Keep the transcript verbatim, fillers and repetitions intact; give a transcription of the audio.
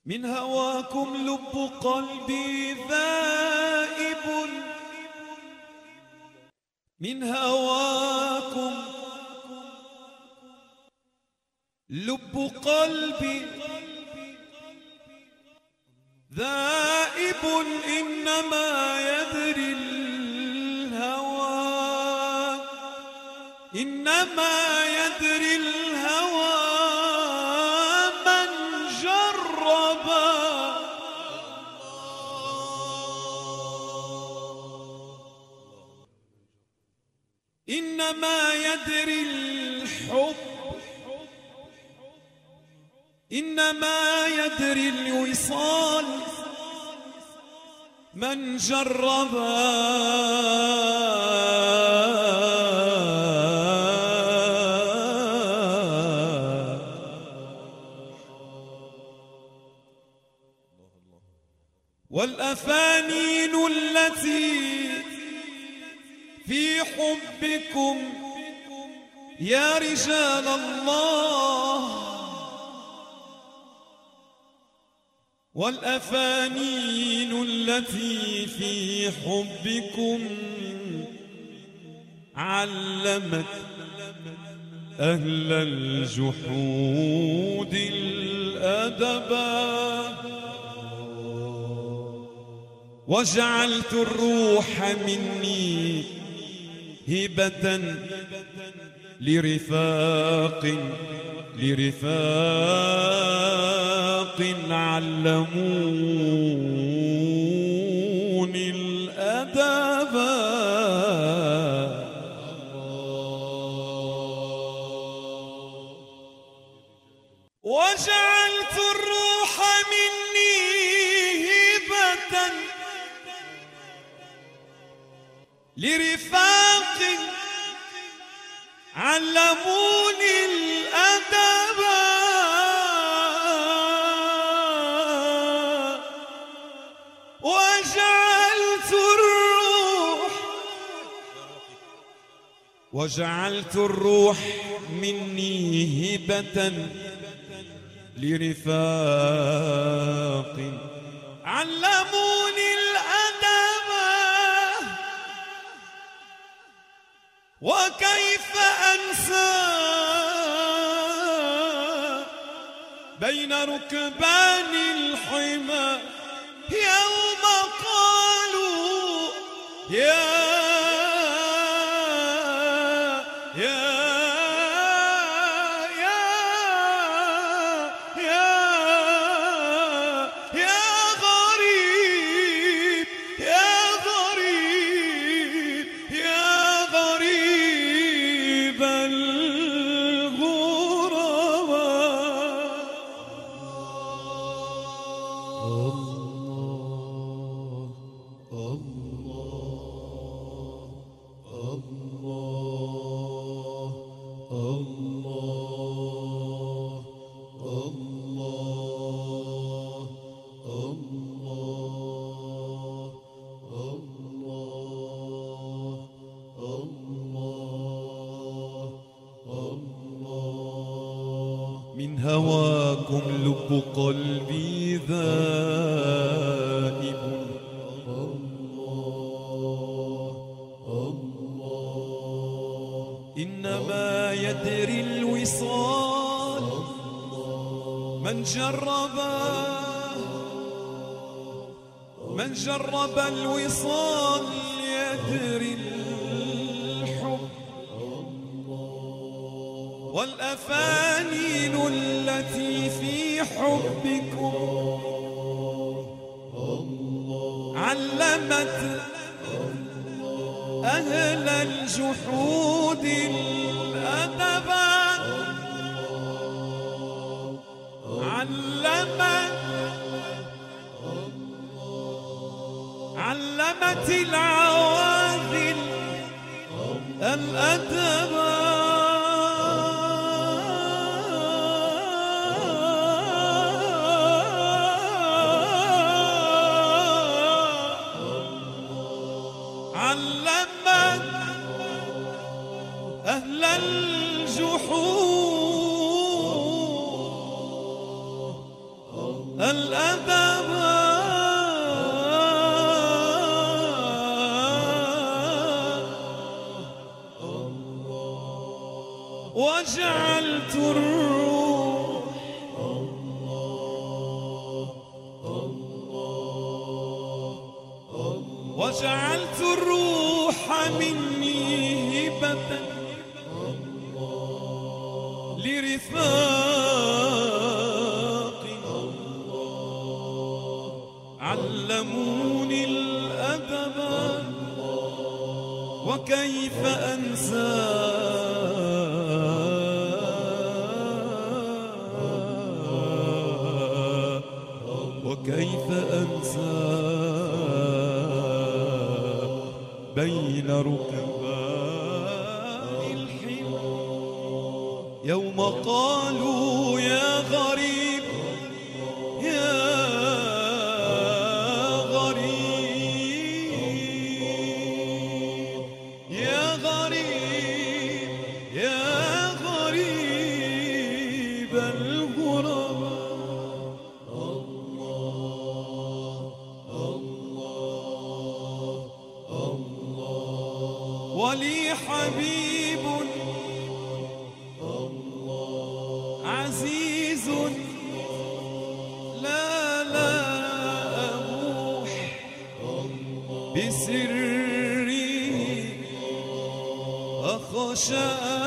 من هواكم لب قلبي ذائب، من هواكم لب قلبي ذائب، إنما يدري الهوى، إنما يدري الهوى من جرب. إنما يدري الحب، إنما يدري الوصال من جرب. والأفانين التي في حبكم يا رجال الله، والأفانين التي في حبكم علمت أهل الجحود الأدب، وجعلت الروح مني هبة لرفاق لرفاق علموني الأدب. وجعلت الروح مني هبة لرفاق علموني الأدب، وجعلت الروح وجعلت الروح مني هبة لرفاق علموني الأدب. وكيف أنسى بين ركبان الحمى يوم قالوا يا يا يا يا يا غريب يا غريب يا غريب الغرباء. من هواكم لب قلبي ذائب، إنما يدري الوصال من جرب من جرب الوصال يدري الحب. والأفانين التي في حبكم علمت أهل الجحود الأدب، علمت علمت العواذل الأدب. علمت أهل الجحود الأدب وجعلت الروح وجعلت الروح مني هبة لرفاق علموني الأدب وكيف أنسى وكيف أنسى بين ركبان الحمى يوم قالوا يا غريب يا غريب يا غريب يا غريب الغرباء ولي حبيب عزيز لا لا أبوح بسره أخشى